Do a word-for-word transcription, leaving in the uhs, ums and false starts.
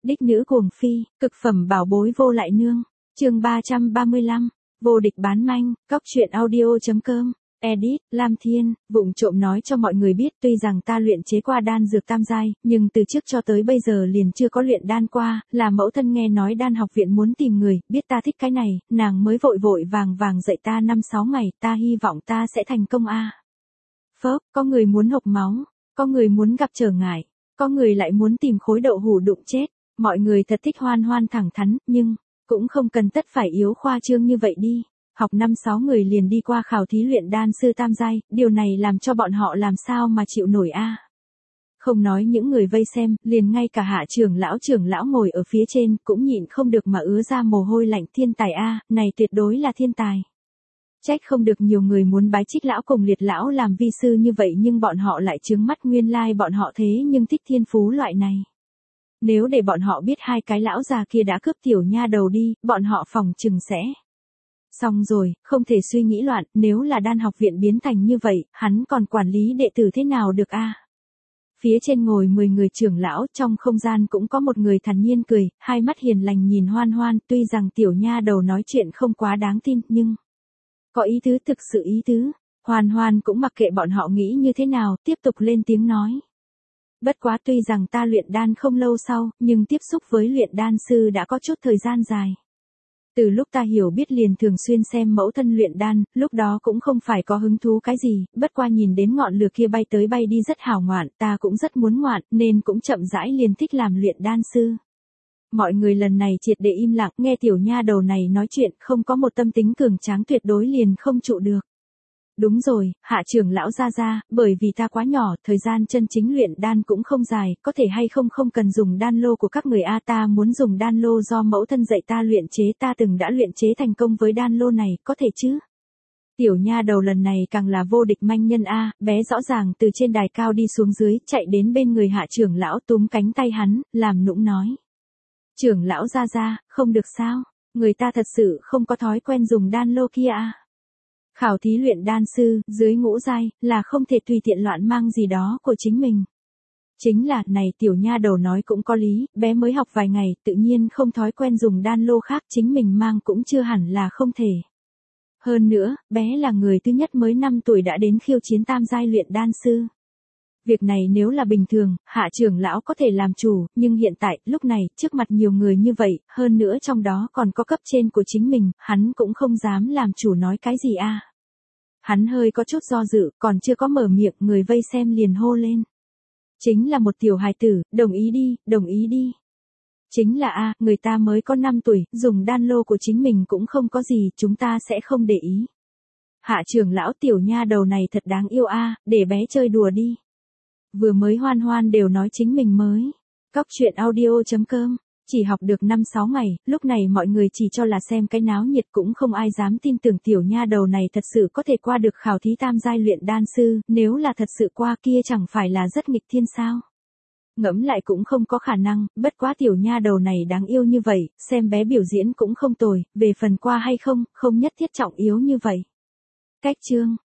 Đích nữ cuồng phi, cực phẩm bảo bối vô lại nương. Chương ba trăm ba mươi lăm, vô địch bán manh, góc truyện audio.com. Edit, Lam Thiên, vụng trộm nói cho mọi người biết tuy rằng ta luyện chế qua đan dược tam giai, nhưng từ trước cho tới bây giờ liền chưa có luyện đan qua, là mẫu thân nghe nói đan học viện muốn tìm người, biết ta thích cái này, nàng mới vội vội vàng vàng dạy ta năm sáu ngày, ta hy vọng ta sẽ thành công a. À. Phớp, có người muốn hộc máu, có người muốn gặp trở ngại, có người lại muốn tìm khối đậu hủ đụng chết, mọi người thật thích Hoan Hoan thẳng thắn, nhưng cũng không cần tất phải yếu khoa trương như vậy đi. Học năm sáu người liền đi qua khảo thí luyện đan sư tam giai, điều này làm cho bọn họ làm sao mà chịu nổi a. À. Không nói những người vây xem, liền ngay cả hạ trưởng lão trưởng lão ngồi ở phía trên cũng nhịn không được mà ứa ra mồ hôi lạnh. Thiên tài a, à, này tuyệt đối là thiên tài. Trách không được nhiều người muốn bái Trích lão cùng Liệt lão làm vi sư như vậy, nhưng bọn họ lại trướng mắt, nguyên lai bọn họ thế nhưng thích thiên phú loại này. Nếu để bọn họ biết hai cái lão già kia đã cướp tiểu nha đầu đi, bọn họ phòng chừng sẽ xong rồi, không thể suy nghĩ loạn, nếu là đan học viện biến thành như vậy, hắn còn quản lý đệ tử thế nào được a? À? Phía trên ngồi mười người trưởng lão, trong không gian cũng có một người thản nhiên cười, hai mắt hiền lành nhìn Hoan Hoan, tuy rằng tiểu nha đầu nói chuyện không quá đáng tin, nhưng có ý tứ, thực sự ý tứ. Hoan Hoan cũng mặc kệ bọn họ nghĩ như thế nào, tiếp tục lên tiếng nói. Bất quá tuy rằng ta luyện đan không lâu sau, nhưng tiếp xúc với luyện đan sư đã có chút thời gian dài. Từ lúc ta hiểu biết liền thường xuyên xem mẫu thân luyện đan, lúc đó cũng không phải có hứng thú cái gì, bất qua nhìn đến ngọn lửa kia bay tới bay đi rất hào ngoạn, ta cũng rất muốn ngoạn, nên cũng chậm rãi liền thích làm luyện đan sư. Mọi người lần này triệt để im lặng, nghe tiểu nha đầu này nói chuyện, không có một tâm tính cường tráng tuyệt đối liền không trụ được. Đúng rồi, hạ trưởng lão gia gia, bởi vì ta quá nhỏ, thời gian chân chính luyện đan cũng không dài, có thể hay không không cần dùng đan lô của các người a, ta muốn dùng đan lô do mẫu thân dạy ta luyện chế, ta từng đã luyện chế thành công với đan lô này, có thể chứ? Tiểu nha đầu lần này càng là vô địch manh nhân a, bé rõ ràng từ trên đài cao đi xuống dưới, chạy đến bên người hạ trưởng lão túm cánh tay hắn, làm nũng nói. Trưởng lão gia gia, không được sao, người ta thật sự không có thói quen dùng đan lô kia a. Khảo thí luyện đan sư, dưới ngũ giai, là không thể tùy tiện loạn mang gì đó của chính mình. Chính là, này tiểu nha đầu nói cũng có lý, bé mới học vài ngày, tự nhiên không thói quen dùng đan lô khác, chính mình mang cũng chưa hẳn là không thể. Hơn nữa, bé là người thứ nhất mới năm tuổi đã đến khiêu chiến tam giai luyện đan sư. Việc này nếu là bình thường, hạ trưởng lão có thể làm chủ, nhưng hiện tại, lúc này, trước mặt nhiều người như vậy, hơn nữa trong đó còn có cấp trên của chính mình, hắn cũng không dám làm chủ nói cái gì a. À. Hắn hơi có chút do dự, còn chưa có mở miệng, người vây xem liền hô lên. Chính là một tiểu hài tử, đồng ý đi, đồng ý đi. Chính là a, à, người ta mới có năm tuổi, dùng đan lô của chính mình cũng không có gì, chúng ta sẽ không để ý. Hạ trưởng lão tiểu nha đầu này thật đáng yêu a, à, để bé chơi đùa đi. Vừa mới Hoan Hoan đều nói chính mình mới. Góc truyện audio.com. Chỉ học được năm sáu ngày, lúc này mọi người chỉ cho là xem cái náo nhiệt, cũng không ai dám tin tưởng tiểu nha đầu này thật sự có thể qua được khảo thí tam giai luyện đan sư, nếu là thật sự qua kia chẳng phải là rất nghịch thiên sao. Ngẫm lại cũng không có khả năng, bất quá tiểu nha đầu này đáng yêu như vậy, xem bé biểu diễn cũng không tồi, về phần qua hay không, không nhất thiết trọng yếu như vậy. Cách chương.